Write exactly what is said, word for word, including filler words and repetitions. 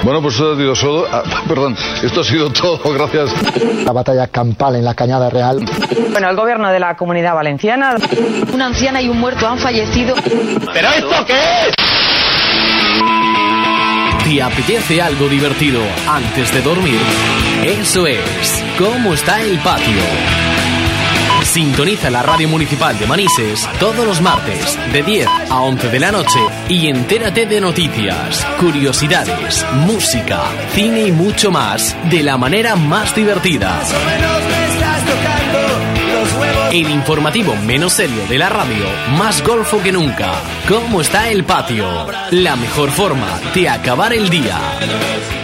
Bueno, pues esto ha sido solo, ah, perdón, esto ha sido todo, gracias. La batalla campal en la Cañada Real. Bueno, el gobierno de la Comunidad Valenciana. Una anciana y un muerto han fallecido. ¿Pero esto qué es? ¿Te apetece algo divertido antes de dormir? Eso es ¿Cómo está el patio? Sintoniza la radio municipal de Manises todos los martes de diez a once de la noche y entérate de noticias, curiosidades, música, cine y mucho más de la manera más divertida. El informativo menos serio de la radio, más golfo que nunca. ¿Cómo está el patio? La mejor forma de acabar el día.